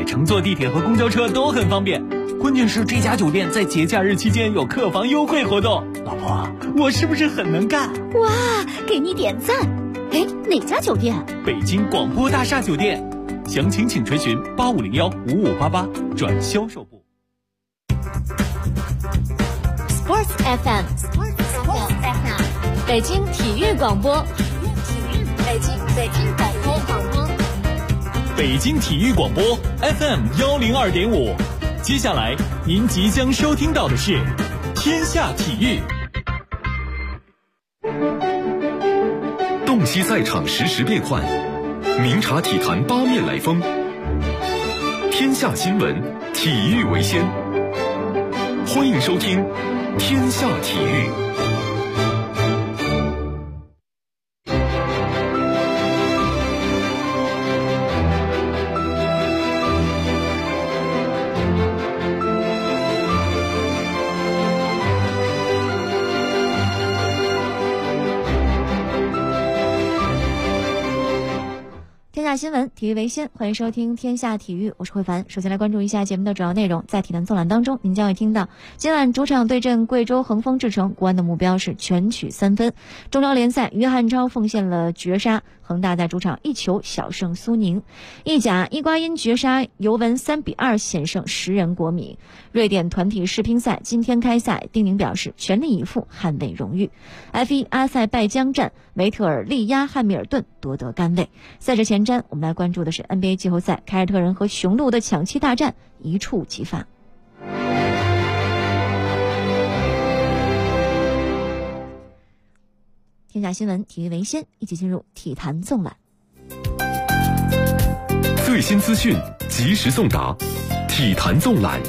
且乘坐地铁和公交车都很方便。关键是这家酒店在节假日期间有客房优惠活动。老婆，我是不是很能干？ 哇，给你点赞！哎，哪家酒店？ 北京广播大厦酒店。详情请垂询85015588转销售部。 Sports FM， 北京体育广播，北京广播， 北京体育广播 FM102.5。接下来您即将收听到的是天下体育。 洞悉赛场实时变幻，明察体坛八面来风。天下新闻，体育为先。欢迎收听天下体育。 天下新闻，体育为先，欢迎收听天下体育，我是慧凡。首先来关注一下节目的主要内容。在体坛纵览当中，您将会听到今晚主场对阵贵州恒丰智诚，国安的目标是全取3分。中超联赛，约翰超奉献了绝杀，恒大在主场1球小胜苏宁。意甲，伊瓜因绝杀尤文3-2险胜10人国米。瑞典团体世乒赛今天开赛，丁宁表示全力以赴捍卫荣誉。F1 阿塞拜疆站，维特尔力压汉密尔顿夺得杆位。赛事前瞻，我们来关注的是 NBA 季后赛，凯尔特人和雄鹿的抢七大战一触即发。天下新闻，体育为先，一起进入体坛纵览。 最新资讯，及时送达，体坛纵览。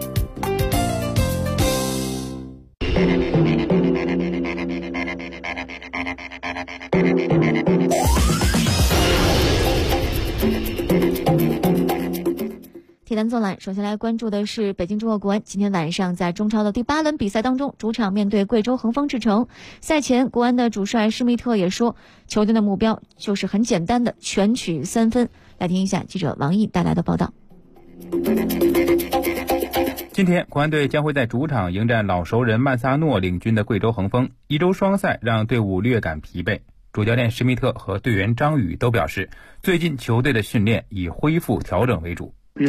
体坛纵览，首先来关注的是北京中赫国安今天晚上在中超的第8轮比赛当中，主场面对贵州恒丰智诚。赛前，国安的主帅施密特也说，球队的目标就是很简单的全取3分。来听一下记者王毅带来的报道。 今天，国安队将会在主场迎战老熟人曼萨诺领军的贵州恒丰。一周双赛让队伍略感疲惫，主教练施密特和队员张宇都表示，最近球队的训练以恢复调整为主。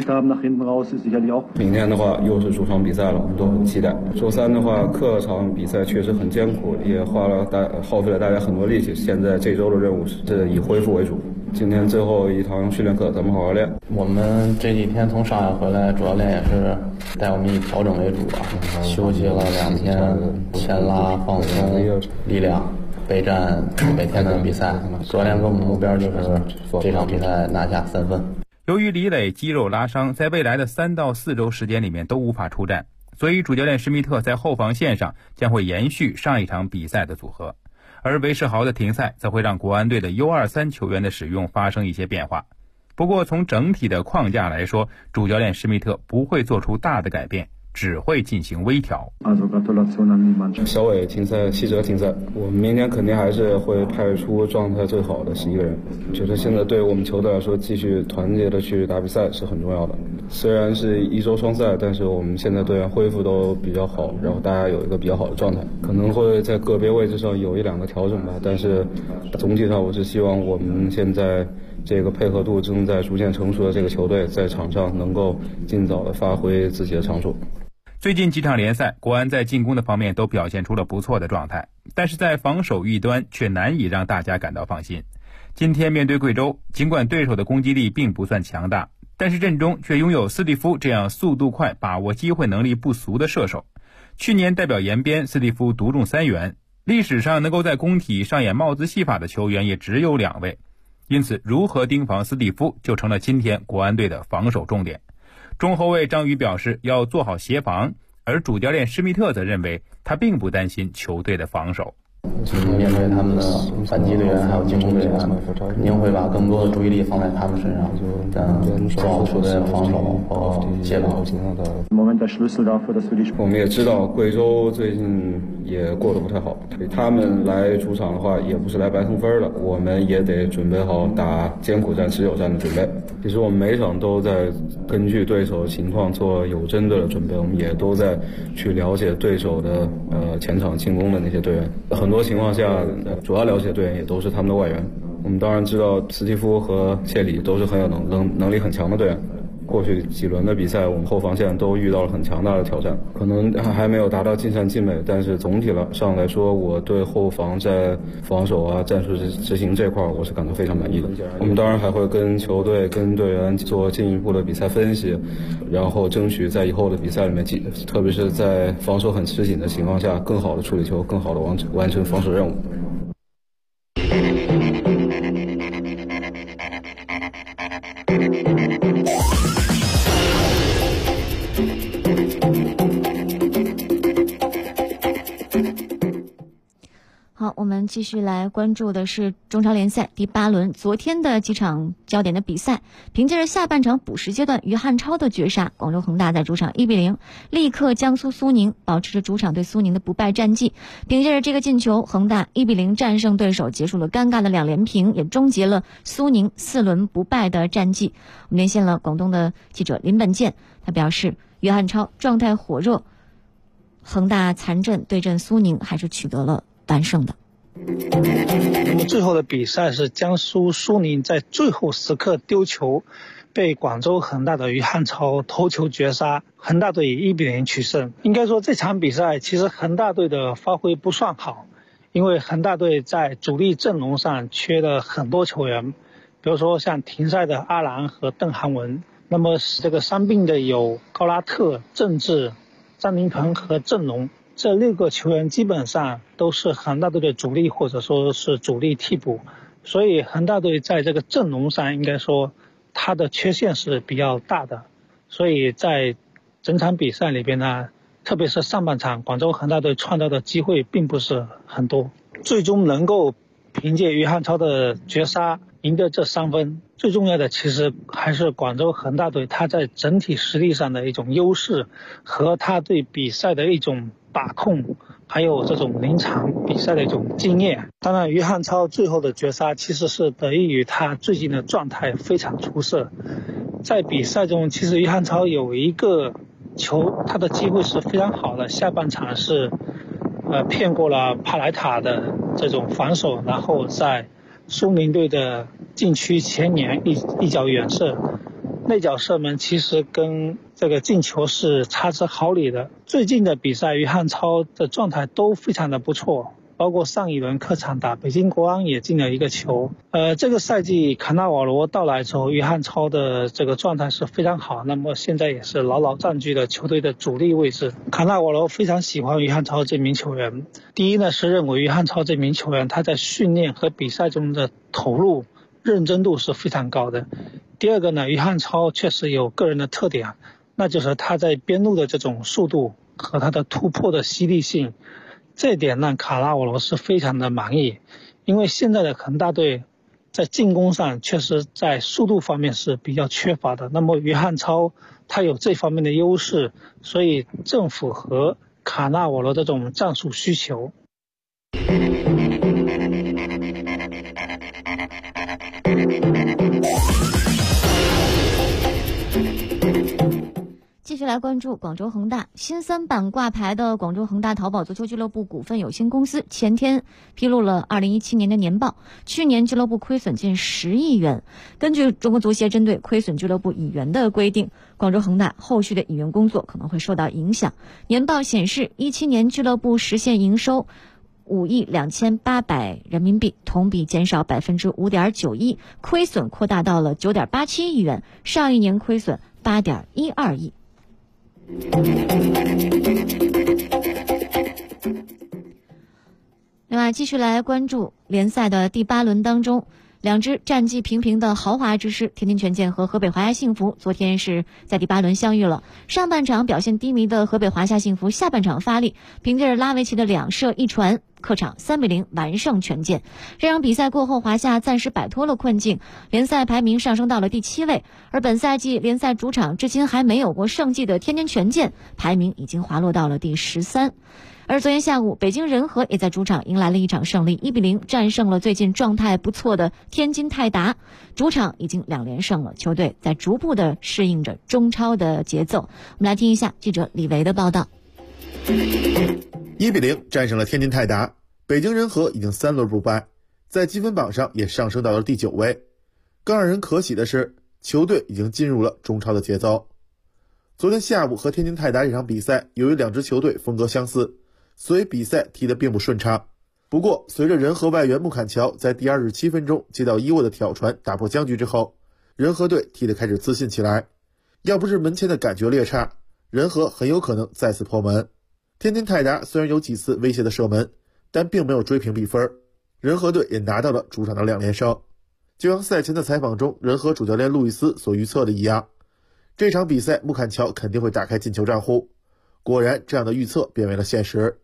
明天的话又是主场比赛了，我们都很期待。周三的话，客场比赛确实很艰苦，也耗费了大家很多力气。现在这周的任务是以恢复为主。今天最后一堂训练课，咱们好好练。 我们这几天从上海回来，主教练也是带我们以调整为主吧，休息了2天，牵拉、放松、力量。备战每天的比赛，教练给我们的目标就是这场比赛拿下3分。 由于李磊肌肉拉伤，在未来的3到4周时间里面都无法出战，所以主教练施密特在后防线上将会延续上一场比赛的组合，而韦世豪的停赛则会让国安队的 U23 球员的使用发生一些变化。不过从整体的框架来说，主教练施密特不会做出大的改变，只会进行微调。 小伟停赛，希哲停赛，我们明天肯定还是会派出状态最好的11个人。觉得现在对我们球队来说，继续团结的去打比赛是很重要的。虽然是一周双赛，但是我们现在队员恢复都比较好，然后大家有一个比较好的状态，可能会在个别位置上有1-2个调整吧，但是总体上我是希望我们现在这个配合度正在逐渐成熟的这个球队在场上能够尽早的发挥自己的长处。 最近几场联赛，国安在进攻的方面都表现出了不错的状态，但是在防守一端却难以让大家感到放心。今天面对贵州，尽管对手的攻击力并不算强大，但是阵中却拥有斯蒂夫这样速度快、把握机会能力不俗的射手。去年代表延边，斯蒂夫独中3元，历史上能够在工体上演帽子戏法的球员也只有2位，因此如何盯防斯蒂夫就成了今天国安队的防守重点。中后卫张宇表示要做好协防，而主教练施密特则认为他并不担心球队的防守。 面对他们的反击队员还有进攻队员，肯定会把更多的注意力放在他们身上，做好球队的防守和协防。 我们也知道贵州最近也过得不太好，他们来主场的话也不是来白送分的，我们也得准备好打艰苦战、持久战的准备。 其实我们每一场都在根据对手情况做有针对的准备，我们也都在去了解对手的前场进攻的那些队员。很多情况下，主要了解队员也都是他们的外援。我们当然知道斯蒂夫和切里都是很有能力很强的队员。过去几轮的比赛，我们后防线都遇到了很强大的挑战，可能还没有达到尽善尽美，但是总体上来说，我对后防在防守啊、战术执行这块我是感到非常满意的。我们当然还会跟球队、跟队员做进一步的比赛分析，然后争取在以后的比赛里面，特别是在防守很吃紧的情况下，更好的处理球，更好的完成防守任务。 好，我们继续来关注的是中超联赛第8轮昨天的几场焦点的比赛。凭借着下半场补时阶段于汉超的绝杀，广州恒大在主场1-0力克江苏苏宁，保持着主场对苏宁的不败战绩。凭借着这个进球，恒大1-0战胜对手，结束了尴尬的2连平，也终结了苏宁4轮不败的战绩。我们连线了广东的记者林本健，他表示于汉超状态火热，恒大残阵对阵苏宁还是取得了完胜的。 那么最后的比赛是江苏苏宁在最后时刻丢球，被广州恒大的于汉超头球绝杀，恒大队以1-0取胜。应该说这场比赛其实恒大队的发挥不算好，因为恒大队在主力阵容上缺了很多球员，比如说像停赛的阿兰和邓涵文，那么这个伤病的有高拉特、郑智、张琳芃和郑龙，这6个球员基本上都是恒大队的主力或者说是主力替补，所以恒大队在这个阵容上应该说它的缺陷是比较大的，所以在整场比赛里边呢，特别是上半场，广州恒大队创造的机会并不是很多，最终能够凭借于汉超的绝杀赢得这3分，最重要的其实还是广州恒大队他在整体实力上的一种优势和他对比赛的一种把控，还有这种临场比赛的一种经验。当然于汉超最后的绝杀其实是得益于他最近的状态非常出色，在比赛中其实于汉超有一个球他的机会是非常好的，下半场是骗过了帕莱塔的这种防守，然后在苏宁队的禁区前沿一脚远射，那脚射门其实跟这个进球是差之毫厘的。最近的比赛于汉超的状态都非常的不错，包括上一轮客场打北京国安也进了一个球。这个赛季卡纳瓦罗到来之后，于汉超的这个状态是非常好，那么现在也是牢牢占据了球队的主力位置。卡纳瓦罗非常喜欢于汉超这名球员，第一呢是认为于汉超这名球员他在训练和比赛中的投入认真度是非常高的，第二个呢，于汉超确实有个人的特点，那就是他在边路的这种速度和他的突破的犀利性，这点让卡纳瓦罗是非常的满意。因为现在的恒大队在进攻上确实在速度方面是比较缺乏的，那么于汉超他有这方面的优势，所以正符合卡纳瓦罗的这种战术需求。 继续来关注广州恒大。新3板挂牌的广州恒大淘宝足球俱乐部股份有限公司前天披露了2017年的年报，去年俱乐部亏损近10亿元。根据中国足协针对亏损俱乐部引援的规定，广州恒大后续的引援工作可能会受到影响。年报显示，17年俱乐部实现营收5亿2800人民币，同比减少5.91%，亏损扩大到了9.87亿元，上一年亏损8.12亿。另外，继续来关注联赛的第8轮当中，两支战绩平平的豪华之师天津权健和河北华夏幸福昨天是在第8轮相遇了。上半场表现低迷的河北华夏幸福下半场发力，凭借着拉维奇的2射1传， 客场3-0完胜权健。这场比赛过后，华夏暂时摆脱了困境，联赛排名上升到了第7位。而本赛季联赛主场至今还没有过胜绩的天津权健，排名已经滑落到了第13。而昨天下午，北京人和也在主场迎来了一场胜利，1-0战胜了最近状态不错的天津泰达。主场已经2连胜了，球队在逐步的适应着中超的节奏。我们来听一下记者李维的报道。 1-0战胜了天津泰达，北京人和已经3轮不败，在积分榜上也上升到了第9位。更让人可喜的是，球队已经进入了中超的节奏。昨天下午和天津泰达这场比赛，由于两支球队风格相似，所以比赛踢得并不顺畅。不过随着人和外援穆坎乔在第27分钟接到伊沃的挑传打破僵局之后，人和队踢得开始自信起来。要不是门前的感觉略差，人和很有可能再次破门。天津泰达虽然有几次威胁的射门，但并没有追平比分，人和队也拿到了主场的2连胜。就像赛前的采访中人和主教练路易斯所预测的一样，这场比赛穆坎乔肯定会打开进球账户。果然这样的预测变为了现实。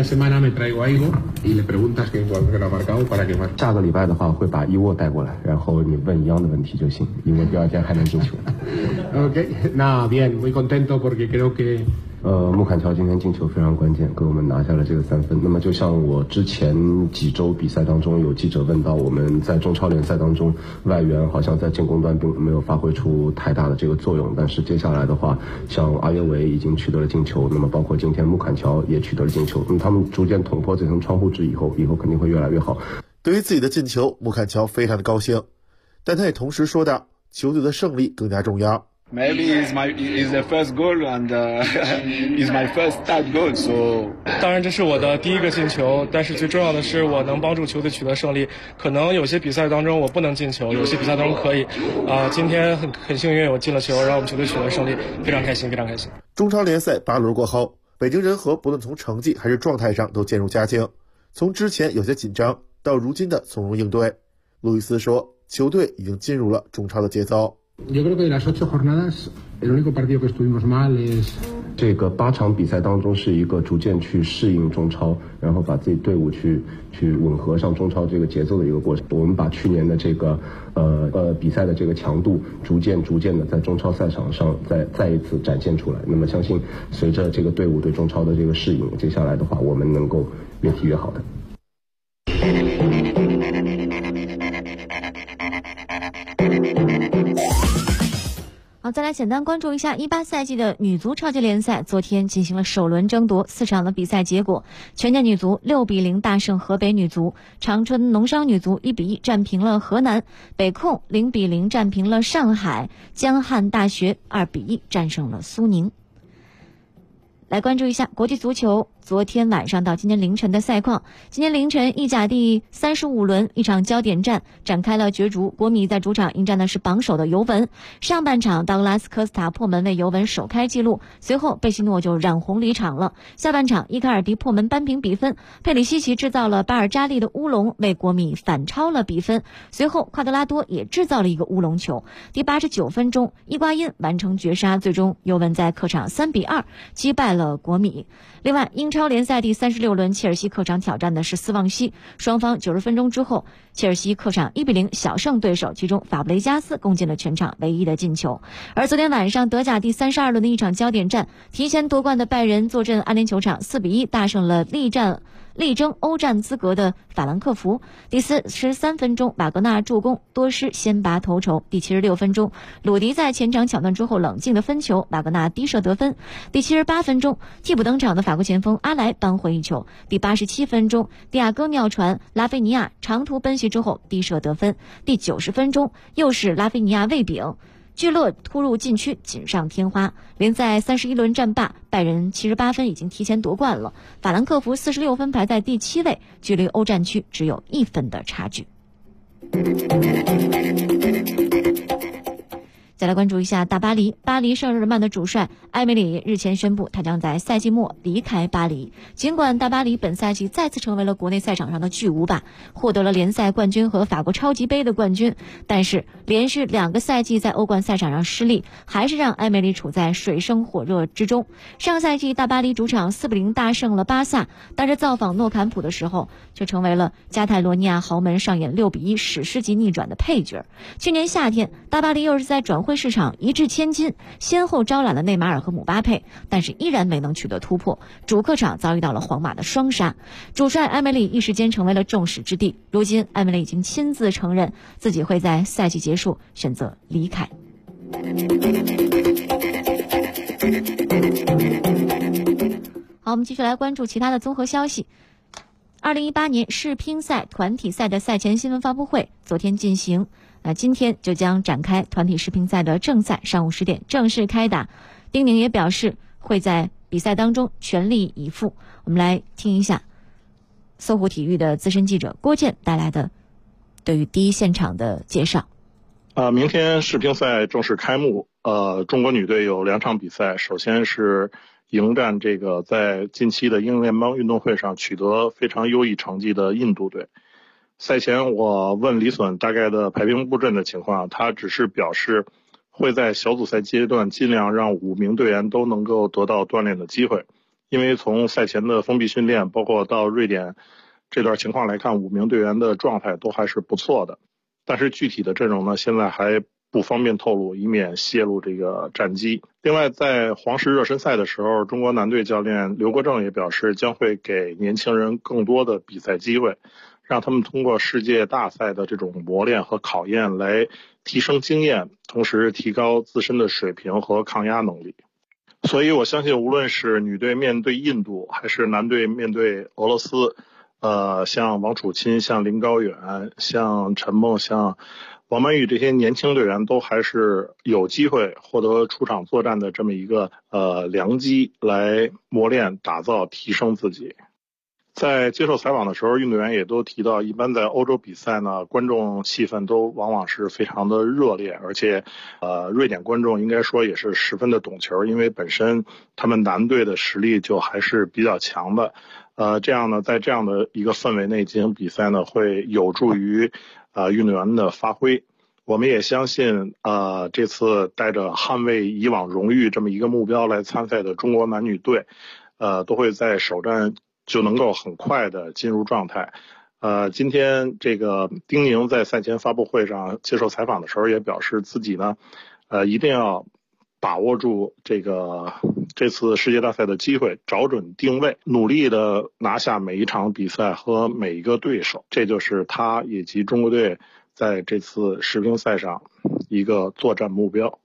下个礼拜的话会把伊沃带过来，然后你问一样的问题就行，因为第2天还能进球。 Okay, nada, bien, muy contento porque creo que 穆坎乔今天进球非常关键，给我们拿下了这个3分。那么就像我之前几周比赛当中有记者问到，我们在中超联赛当中外援好像在进攻端并没有发挥出太大的这个作用，但是接下来的话，像阿约维已经取得了进球，那么包括今天穆坎乔也取得了进球，那么他们逐渐捅破这层窗户纸以后肯定会越来越好。 对于自己的进球，穆坎乔非常的高兴，但他也同时说到，球队的胜利更加重要。 Maybe it's the first goal and it's my first start goal. So 当然这是我的第一个进球，但是最重要的是我能帮助球队取得胜利。可能有些比赛当中我不能进球，有些比赛当中可以。今天很幸运我进了球，让我们球队取得胜利，非常开心，非常开心。 中超联赛8轮过后，北京人和不论从成绩还是状态上都渐入佳境，从之前有些紧张到如今的从容应对。路易斯说，球队已经进入了中超的节奏。 Yo creo que de las 8 jornadas, el único partido que estuvimos mal es 这个8场比赛当中是一个逐渐去适应中超，然后把自己队伍去吻合上中超这个节奏的一个过程。我们把去年的这个比赛的这个强度逐渐的在中超赛场上再一次展现出来。那么相信随着这个队伍对中超的这个适应，接下来的话我们能够越踢越好的。 好，再来简单关注一下18赛季的女足超级联赛，昨天进行了首轮争夺，4场的比赛结果，权健女足6-0大胜河北女足，长春农商女足1-1战平了河南，北控0-0战平了上海，江汉大学2-1战胜了苏宁。来关注一下国际足球昨天晚上到今天凌晨的赛况。今天凌晨意甲第35轮一场焦点战展开了角逐，国米在主场迎战的是榜首的尤文。上半场道格拉斯科斯塔破门为尤文首开纪录，随后贝西诺就染红离场了。下半场伊卡尔迪破门扳平比分，佩里西奇制造了巴尔扎利的乌龙为国米反超了比分，随后夸德拉多也制造了一个乌龙球。第89分钟伊瓜因完成绝杀，最终尤文在客场3-2击败了国米。另外英超联赛第36轮切尔西客场挑战的是斯旺西，双方90分钟之后切尔西客场1-0小胜对手，其中法布雷加斯攻进了全场唯一的进球。而昨天晚上德甲第32轮的一场焦点战，提前夺冠的拜仁坐镇安联球场4-1大胜了力争欧战资格的法兰克福。第43分钟瓦格纳助攻，多施先拔头筹。第76分钟鲁迪在前场抢断之后冷静的分球，瓦格纳低射得分。第78分钟替补登场的法国前锋阿莱扳回一球。第87分钟迪亚哥妙传，拉菲尼亚长途奔袭之后低射得分。第90分钟又是拉菲尼亚喂饼，聚勒突入禁区锦上添花。联赛31轮战罢，拜仁78分已经提前夺冠了，法兰克福46分排在第7位，距离欧战区只有1分的差距。 再来关注一下大巴黎，巴黎圣日耳曼的主帅埃梅里日前宣布，他将在赛季末离开巴黎。尽管大巴黎本赛季再次成为了国内赛场上的巨无霸，获得了联赛冠军和法国超级杯的冠军，但是连续2个赛季在欧冠赛场上失利，还是让埃梅里处在水深火热之中。上赛季大巴黎主场4-0大胜了巴萨，但是造访诺坎普的时候，却成为了加泰罗尼亚豪门上演6-1史诗级逆转的配角。去年夏天，大巴黎又是在转会市场一掷千金，先后招揽了内马尔和姆巴佩，但是依然没能取得突破，主客场遭遇到了皇马的双杀。主帅埃梅里一时间成为了众矢之的，如今埃梅里已经亲自承认自己会在赛季结束选择离开。好，我们继续来关注其他的综合消息。2018年世乒赛团体赛的赛前新闻发布会昨天进行，今天就将展开团体世乒赛的正赛，上午10点正式开打。丁宁也表示会在比赛当中全力以赴。我们来听一下搜狐体育的资深记者郭健带来的对于第一现场的介绍。 明天世乒赛正式开幕。中国女队有2场比赛，首先是迎战这个在近期的英英联邦运动会上取得非常优异成绩的印度队。赛前我问李隼大概的排兵布阵的情况，他只是表示会在小组赛阶段尽量让5名队员都能够得到锻炼的机会，因为从赛前的封闭训练包括到瑞典这段情况来看，5名队员的状态都还是不错的，但是具体的阵容呢，现在还不方便透露，以免泄露这个战机。另外，在黄石热身赛的时候，中国男队教练刘国正也表示，将会给年轻人更多的比赛机会，让他们通过世界大赛的这种磨练和考验来提升经验，同时提高自身的水平和抗压能力。所以我相信，无论是女队面对印度，还是男队面对俄罗斯，像王楚钦、像林高远、像陈梦、像王曼玉这些年轻队员都还是有机会获得出场作战的这么一个良机，来磨练、打造、提升自己。在接受采访的时候，运动员也都提到，一般在欧洲比赛呢，观众气氛都往往是非常的热烈，而且瑞典观众应该说也是十分的懂球，因为本身他们男队的实力就还是比较强的。这样呢，在这样的一个氛围内进行比赛呢，会有助于运动员的发挥。我们也相信这次带着捍卫以往荣誉这么一个目标来参赛的中国男女队都会在首战就能够很快的进入状态。今天这个丁宁在赛前发布会上接受采访的时候也表示，自己呢一定要把握住这次世界大赛的机会，找准定位，努力的拿下每一场比赛和每一个对手，这就是他以及中国队在这次世乒赛上一个作战目标。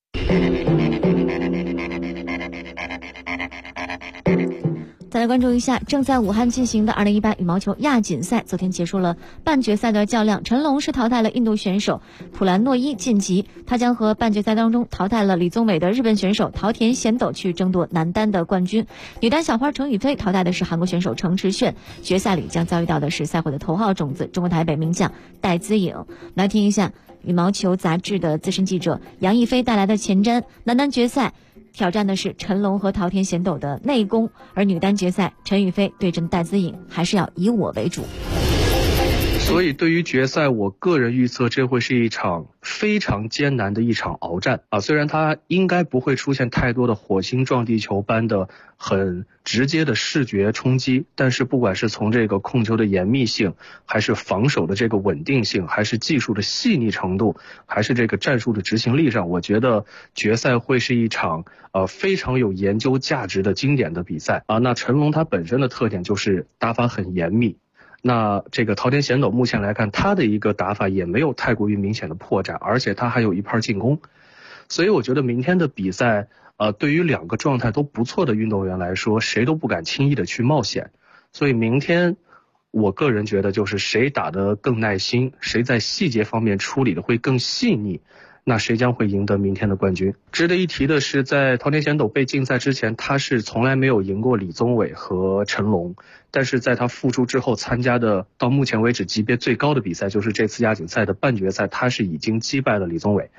再来关注一下正在武汉进行的2018羽毛球亚锦赛，昨天结束了半决赛的较量，陈龙是淘汰了印度选手普兰诺伊晋级，他将和半决赛当中淘汰了李宗伟的日本选手桃田贤斗去争夺男单的冠军。女单小花程雨菲淘汰的是韩国选手程池炫，决赛里将遭遇到的是赛会的头号种子中国台北名将戴资颖。来听一下羽毛球杂志的资深记者杨逸飞带来的前瞻。男单决赛挑战的是陈龙和桃田贤斗的内功，而女单决赛陈雨菲对阵戴资颖，还是要以我为主。 所以对于决赛，我个人预测这会是一场非常艰难的一场鏖战啊！虽然它应该不会出现太多的火星撞地球般的很直接的视觉冲击，但是不管是从这个控球的严密性，还是防守的这个稳定性，还是技术的细腻程度，还是这个战术的执行力上，我觉得决赛会是一场非常有研究价值的经典的比赛啊！那陈龙他本身的特点就是打法很严密。那这个桃田贤斗目前来看，他的一个打法也没有太过于明显的破绽，而且他还有一拍进攻，所以我觉得明天的比赛，对于2个状态都不错的运动员来说，谁都不敢轻易的去冒险。所以明天，我个人觉得就是谁打得更耐心，谁在细节方面处理的会更细腻，那谁将会赢得明天的冠军。值得一提的是，在桃田贤斗被禁赛之前，他是从来没有赢过李宗伟和陈龙，但是在他复出之后参加的到目前为止级别最高的比赛，就是这次亚锦赛的半决赛，他是已经击败了李宗伟。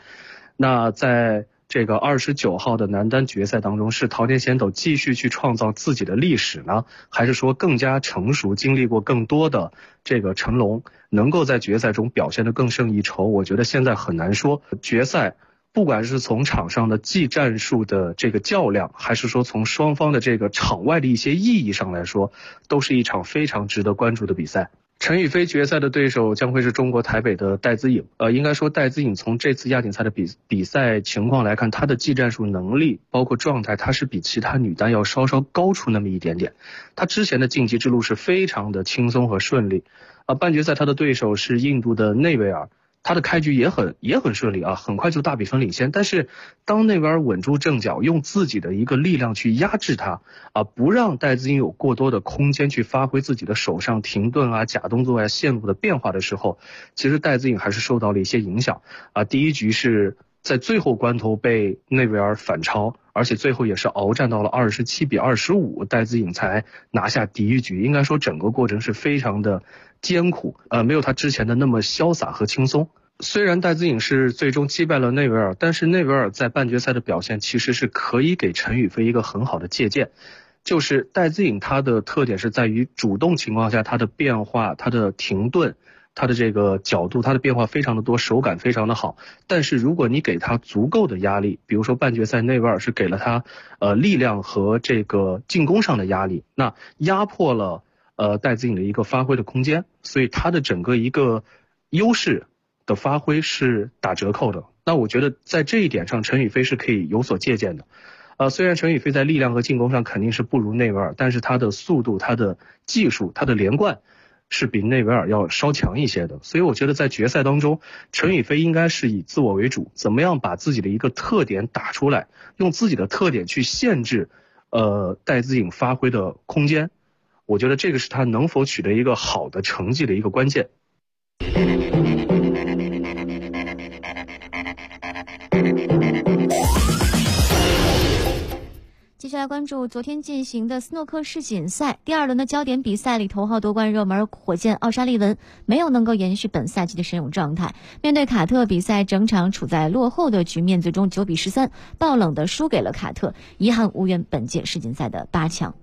那在这个29号的男单决赛当中，是桃田贤斗继续去创造自己的历史呢，还是说更加成熟，经历过更多的这个成龙，能够在决赛中表现得更胜一筹？我觉得现在很难说。决赛不管是从场上的技战术的这个较量，还是说从双方的这个场外的一些意义上来说，都是一场非常值得关注的比赛。陈雨菲决赛的对手将会是中国台北的戴资颖。应该说戴资颖从这次亚锦赛的比赛情况来看，她的技战术能力包括状态，她是比其他女单要稍稍高出那么一点点。她之前的晋级之路是非常的轻松和顺利。半决赛她的对手是印度的内维尔，他的开局也很顺利啊，很快就大比分领先。但是当内维尔稳住阵脚，用自己的一个力量去压制他不让戴资颖有过多的空间去发挥自己的手上停顿假动作线路的变化的时候，其实戴资颖还是受到了一些影响第一局是在最后关头被内维尔反超，而且最后也是鏖战到了27-25，戴资颖才拿下第一局。应该说整个过程是非常的艰苦，没有他之前的那么潇洒和轻松。虽然戴资颖是最终击败了内维尔，但是内维尔在半决赛的表现其实是可以给陈雨菲一个很好的借鉴。就是戴资颖她的特点是在于主动情况下她的变化，她的停顿，她的这个角度，她的变化非常的多，手感非常的好。但是如果你给她足够的压力，比如说半决赛内维尔是给了她力量和这个进攻上的压力，那压迫了戴资颖的一个发挥的空间，所以她的整个一个优势的发挥是打折扣的。那我觉得在这一点上陈雨菲是可以有所借鉴的。虽然陈雨菲在力量和进攻上肯定是不如内维尔，但是她的速度，她的技术，她的连贯是比内维尔要稍强一些的。所以我觉得在决赛当中，陈雨菲应该是以自我为主，怎么样把自己的一个特点打出来，用自己的特点去限制戴资颖发挥的空间。我觉得这个是她能否取得一个好的成绩的一个关键。 接下来关注昨天进行的斯诺克世锦赛第2轮的焦点比赛里，头号夺冠热门火箭奥沙利文没有能够延续本赛季的神勇状态，面对卡特比赛整场处在落后的局面，最终9-13爆冷的输给了卡特，遗憾无缘本届世锦赛的8强。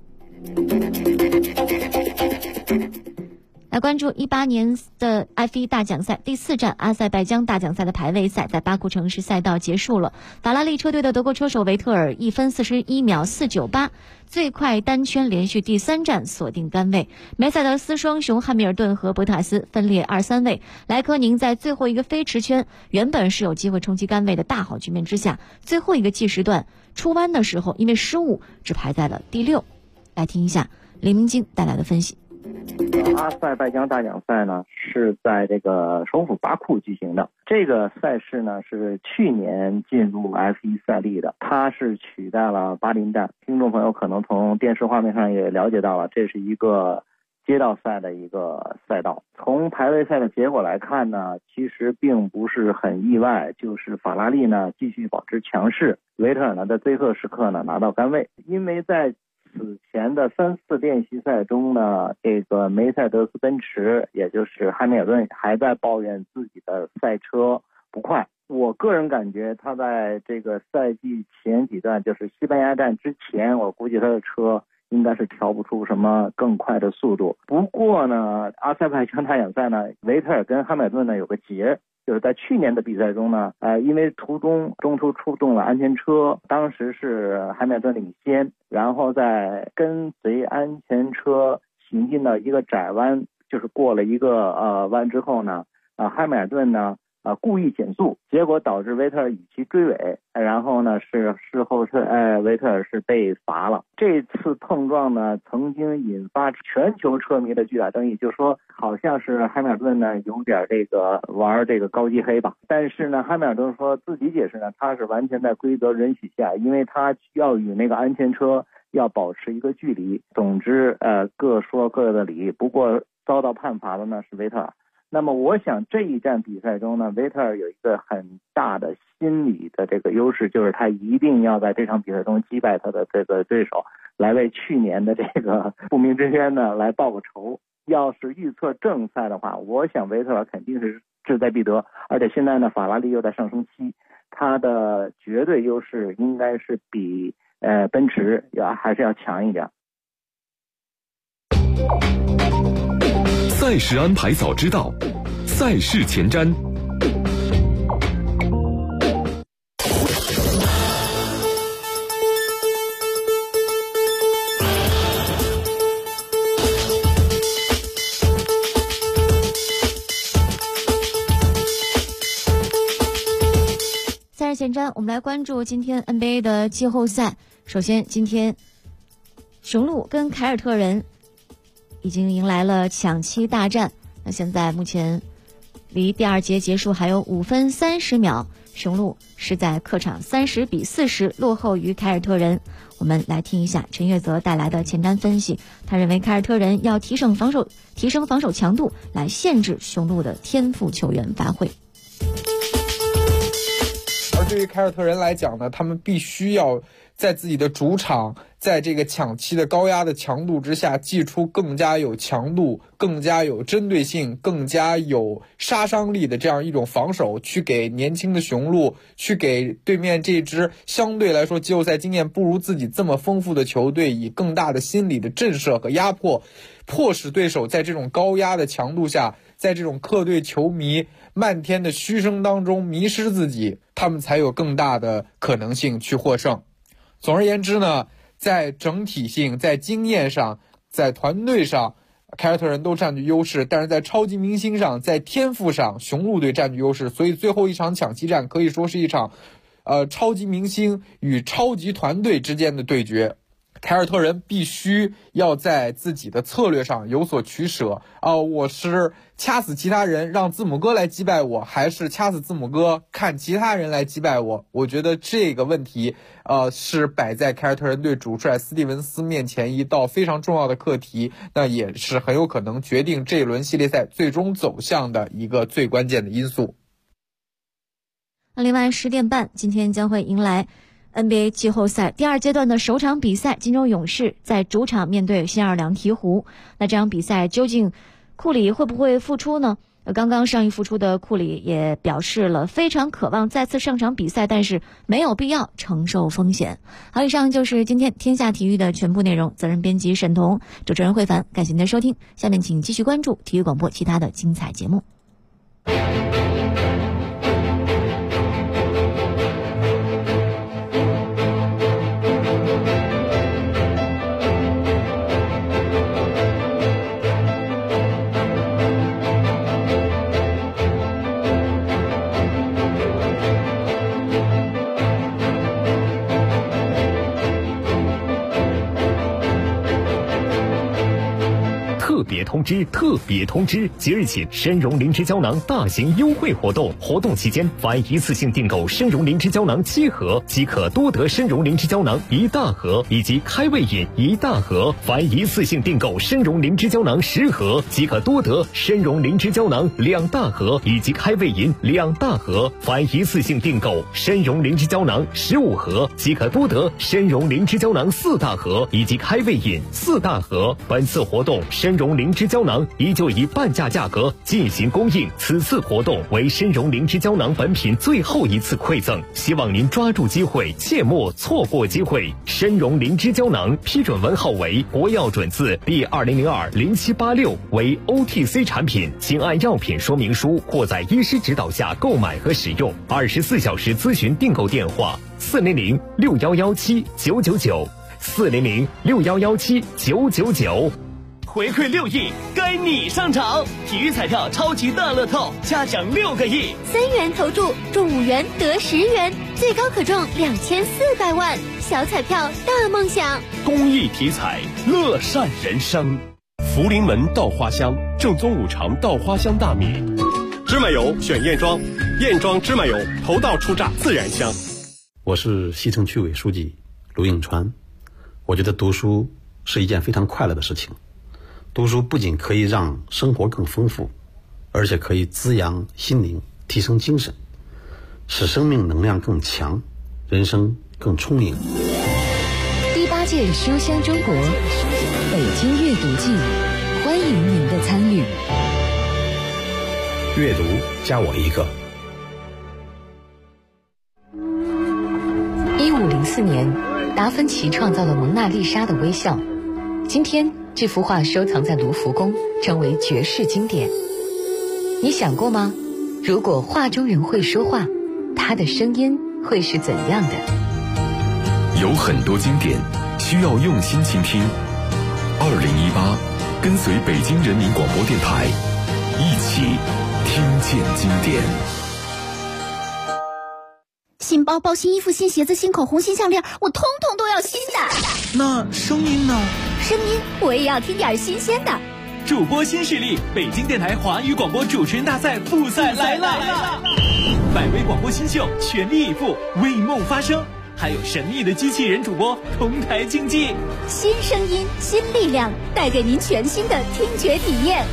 来关注18年的 F1 大奖赛第4站阿塞拜疆大奖赛的排位赛，在巴库城市赛道结束了。法拉利车队的德国车手维特尔1分41秒498，最快单圈连续第3站锁定杆位。梅赛德斯双雄汉密尔顿和博塔斯分列2、3位。莱科宁在最后一个飞驰圈原本是有机会冲击杆位的大好局面之下，最后一个计时段出弯的时候因为失误只排在了第6。来听一下林明京带来的分析。 阿塞拜疆大奖赛呢是在这个首府巴库举行的。这个赛事呢是去年进入 F1 赛例的，它是取代了巴林站。听众朋友可能从电视画面上也了解到了，这是一个街道赛的一个赛道。从排位赛的结果来看呢，其实并不是很意外，就是法拉利呢继续保持强势，维特尔呢在最后时刻呢拿到杆位。因为在此前的3次练习赛中呢，这个梅赛德斯奔驰也就是汉密尔顿还在抱怨自己的赛车不快。我个人感觉他在这个赛季前几段，就是西班牙站之前，我估计他的车应该是调不出什么更快的速度。不过呢，阿塞拜疆大奖赛呢，维特尔跟汉密尔顿呢有个结，就是在去年的比赛中呢，因为中途出动了安全车，当时是汉密尔顿领先，然后在跟随安全车行进到一个窄弯，就是过了一个弯之后呢，汉密尔顿呢故意减速，结果导致维特尔与其追尾，然后呢是事后维特尔是被罚了。这次碰撞呢曾经引发全球车迷的巨大争议，就说好像是汉密尔顿呢有点这个玩这个高级黑吧。但是呢汉密尔顿说自己解释呢，他是完全在规则允许下，因为他要与那个安全车要保持一个距离。总之各说各的理，不过遭到判罚的呢是维特尔。那么我想这一站比赛中呢，维特尔有一个很大的心理的这个优势，就是他一定要在这场比赛中击败他的这个对手，来为去年的这个不明之冤呢来报个仇。要是预测正赛的话，我想维特尔肯定是志在必得，而且现在呢法拉利又在上升期， 它的绝对优势应该是比奔驰还是要强一点。 赛事安排早知道，赛事前瞻。 赛事前瞻，我们来关注今天 NBA 的季后赛。首先，今天雄鹿跟凯尔特人已经迎来了抢七大战。那现在目前离第二节结束还有5分30秒，雄鹿是在客场30-40落后于凯尔特人。我们来听一下陈月泽带来的前瞻分析。他认为凯尔特人要提升防守强度，来限制雄鹿的天赋球员发挥。 而对于凯尔特人来讲呢，他们必须要在自己的主场，在这个抢七的高压的强度之下，祭出更加有强度、更加有针对性、更加有杀伤力的这样一种防守，去给年轻的雄鹿，去给对面这支相对来说季后赛经验不如自己这么丰富的球队，以更大的心理的震慑和压迫，迫使对手在这种高压的强度下，在这种客队球迷漫天的嘘声当中迷失自己，他们才有更大的可能性去获胜。总而言之呢，在整体性、在经验上、在团队上，凯尔特人都占据优势，但是在超级明星上、在天赋上，雄鹿队占据优势。所以最后一场抢七战可以说是一场超级明星与超级团队之间的对决。凯尔特人必须要在自己的策略上有所取舍我是掐死其他人让字母哥来击败我，还是掐死字母哥看其他人来击败我？我觉得这个问题是摆在凯尔特人队主帅斯蒂文斯面前一道非常重要的课题，那也是很有可能决定这一轮系列赛最终走向的一个最关键的因素。 另外10点半今天将会迎来NBA 季后赛第二阶段的首场比赛，金州勇士在主场面对新奥尔良鹈鹕。那这场比赛究竟库里会不会复出呢？刚刚伤愈复出的库里也表示了非常渴望再次上场比赛，但是没有必要承受风险。好，以上就是今天天下体育的全部内容。责任编辑沈彤，主持人慧凡，感谢您的收听。下面请继续关注体育广播其他的精彩节目。 特别通知！即日起，参茸灵芝胶囊大型优惠活动，活动期间，凡一次性订购参茸灵芝胶囊7盒，即可多得参茸灵芝胶囊1大盒以及开胃饮1大盒；凡一次性订购参茸灵芝胶囊10盒，即可多得参茸灵芝胶囊2大盒以及开胃饮2大盒；凡一次性订购参茸灵芝胶囊15盒，即可多得参茸灵芝胶囊4大盒以及开胃饮4大盒。本次活动参茸灵芝胶囊依旧以半价价格进行供应，此次活动为参茸灵芝胶囊本品最后一次馈赠，希望您抓住机会，切莫错过机会。参茸灵芝胶囊批准文号为国药准字第20020786，为 OTC 产品，请按药品说明书或在医师指导下购买和使用。24小时咨询订购电话：400-6117-999，400-6117-999。 回馈6亿，该你上场！体育彩票超级大乐透，嘉奖6个亿 ，3元投注中5元得10元，最高可中2400万。小彩票大梦想， 公益体彩，乐善人生。 福临门稻花香，正宗5常稻花香大米，芝麻油选燕庄，燕庄芝麻油，头道出榨自然香。 我是西城区委书记卢应川。我觉得读书是一件非常快乐的事情。读书不仅可以让生活更丰富，而且可以滋养心灵，提升精神，使生命能量更强，人生更充盈。 第8届书香中国北京阅读季，欢迎您的参与。 阅读加我一个。 1504年，达芬奇创造了蒙娜丽莎的微笑。今天，这幅画收藏在卢浮宫，成为绝世经典。你想过吗？如果画中人会说话，他的声音会是怎样的？ 有很多经典需要用心倾听。2018，跟随北京人民广播电台，一起听见经典。 新包包、新衣服、新鞋子、新口红、新项链，我通通都要新的。 那声音呢？ 声音我也要听点新鲜的。 主播新势力，北京电台华语广播主持人大赛复赛来了！100位广播新秀全力以赴，为梦发声，还有神秘的机器人主播同台竞技。 新声音，新力量，带给您全新的听觉体验。